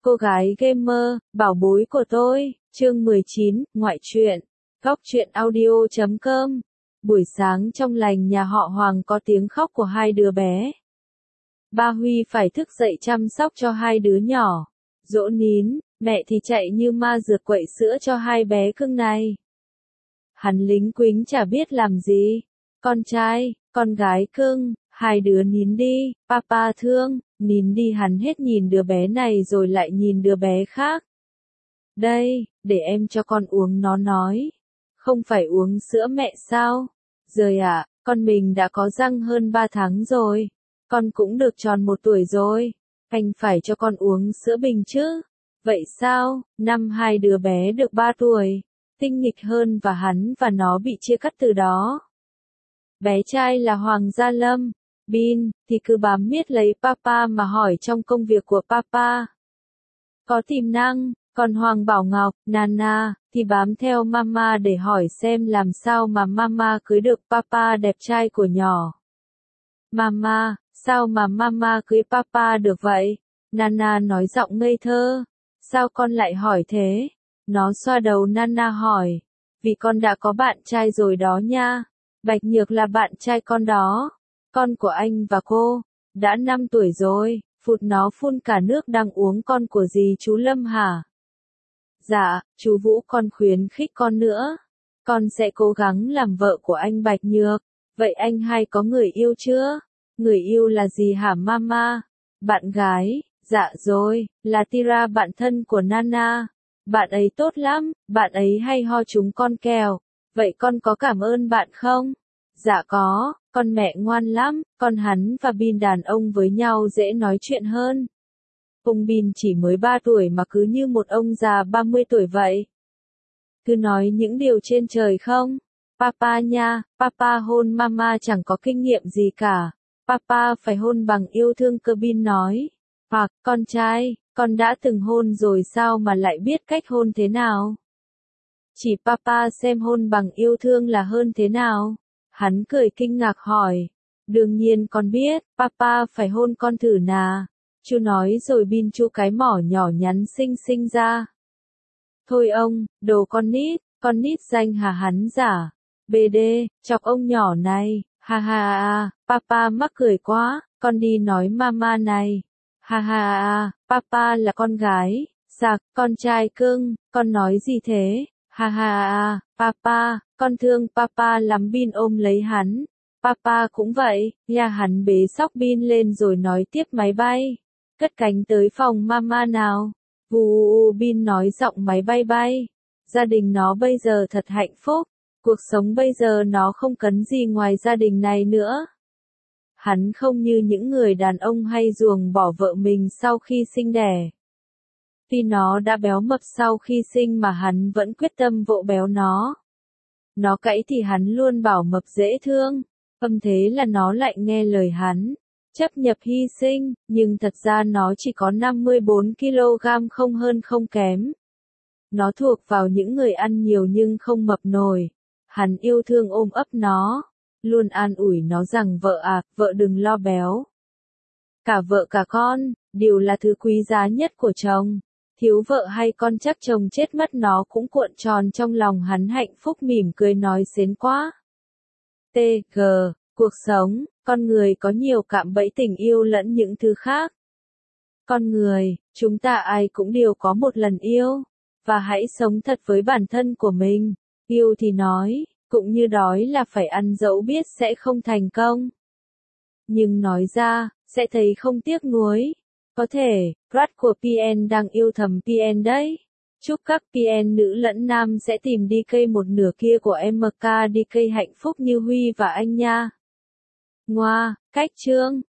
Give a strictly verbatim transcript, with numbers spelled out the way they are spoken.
Cô gái gamer, bảo bối của tôi, chương mười chín, ngoại truyện, góc truyện audio chấm com. Buổi sáng trong lành nhà họ Hoàng có tiếng khóc của hai đứa bé. Ba Huy phải thức dậy chăm sóc cho hai đứa nhỏ. Dỗ nín, mẹ thì chạy như ma rượt quậy sữa cho hai bé cưng này. Hắn lính quính chả biết làm gì. Con trai, con gái cưng, hai đứa nín đi, papa thương, nín đi. Hắn hết nhìn đứa bé này rồi lại nhìn đứa bé khác. Đây, để em cho con uống, nó nói. Không phải uống sữa mẹ sao? Rời ạ, con mình đã có răng hơn ba tháng rồi. Con cũng được tròn một tuổi rồi. Anh phải cho con uống sữa bình chứ. Vậy sao? Năm hai đứa bé được ba tuổi. Tinh nghịch hơn và hắn và nó bị chia cắt từ đó. Bé trai là Hoàng Gia Lâm. Bin, thì cứ bám miết lấy papa mà hỏi trong công việc của papa. Có tiềm năng, còn Hoàng Bảo Ngọc, Nana, thì bám theo mama để hỏi xem làm sao mà mama cưới được papa đẹp trai của nhỏ. Mama, sao mà mama cưới papa được vậy? Nana nói giọng ngây thơ. Sao con lại hỏi thế? Nó xoa đầu Nana hỏi. Vì con đã có bạn trai rồi đó nha. Bạch Nhược là bạn trai con đó. Con của anh và cô. Đã năm tuổi rồi. Phụt, nó phun cả nước đang uống. Con của dì chú Lâm hả? Dạ, chú Vũ, con khuyến khích con nữa. Con sẽ cố gắng làm vợ của anh Bạch Nhược. Vậy anh hai có người yêu chưa? Người yêu là gì hả mama? Bạn gái, dạ rồi, là Tira, bạn thân của Nana. Bạn ấy tốt lắm, bạn ấy hay ho chúng con kèo. Vậy con có cảm ơn bạn không? Dạ có, con mẹ ngoan lắm, con hắn và Bin đàn ông với nhau dễ nói chuyện hơn. Ông Bin chỉ mới ba tuổi mà cứ như một ông già ba mươi tuổi vậy. Cứ nói những điều trên trời không? Papa nha, papa hôn mama chẳng có kinh nghiệm gì cả. Papa phải hôn bằng yêu thương, cơ Bin nói. Hoặc, con trai, con đã từng hôn rồi sao mà lại biết cách hôn thế nào? Chỉ papa xem hôn bằng yêu thương là hơn thế nào? Hắn cười kinh ngạc hỏi. Đương nhiên con biết, papa phải hôn con thử nà. Chú nói rồi Bin chu cái mỏ nhỏ nhắn xinh xinh ra. Thôi ông, đồ con nít, con nít danh hả hắn giả. bê đê, chọc ông nhỏ này, ha ha ha, papa mắc cười quá, con đi nói mama này. Ha ha ha, papa là con gái, sạc, con trai cưng, con nói gì thế? Ha ha ha, papa, con thương papa lắm. Bin ôm lấy hắn. Papa cũng vậy, nhà hắn bế sóc Bin lên rồi nói tiếp máy bay. Cất cánh tới phòng mama nào. Vù, Bin nói giọng máy bay bay. Gia đình nó bây giờ thật hạnh phúc. Cuộc sống bây giờ nó không cần gì ngoài gia đình này nữa. Hắn không như những người đàn ông hay ruồng bỏ vợ mình sau khi sinh đẻ. Tuy nó đã béo mập sau khi sinh mà hắn vẫn quyết tâm vỗ béo nó. Nó cãi thì hắn luôn bảo mập dễ thương. Âm thế là nó lại nghe lời hắn. Chấp nhập hy sinh, nhưng thật ra nó chỉ có năm mươi bốn ki lô gam, không hơn không kém. Nó thuộc vào những người ăn nhiều nhưng không mập nổi. Hắn yêu thương ôm ấp nó, luôn an ủi nó rằng vợ à, vợ đừng lo béo. Cả vợ cả con, đều là thứ quý giá nhất của chồng. Thiếu vợ hay con chắc chồng chết mất. Nó cũng cuộn tròn trong lòng hắn, hạnh phúc mỉm cười nói xến quá. tê giê, cuộc sống, con người có nhiều cạm bẫy tình yêu lẫn những thứ khác. Con người, chúng ta ai cũng đều có một lần yêu. Và hãy sống thật với bản thân của mình. Yêu thì nói, cũng như đói là phải ăn, dẫu biết sẽ không thành công. Nhưng nói ra, sẽ thấy không tiếc nuối. Có thể, crush của pê en đang yêu thầm pê en đấy. Chúc các pê en nữ lẫn nam sẽ tìm đê ca một nửa kia của em ca đê ca hạnh phúc như Huy và anh nha. Ngoa, cách chương.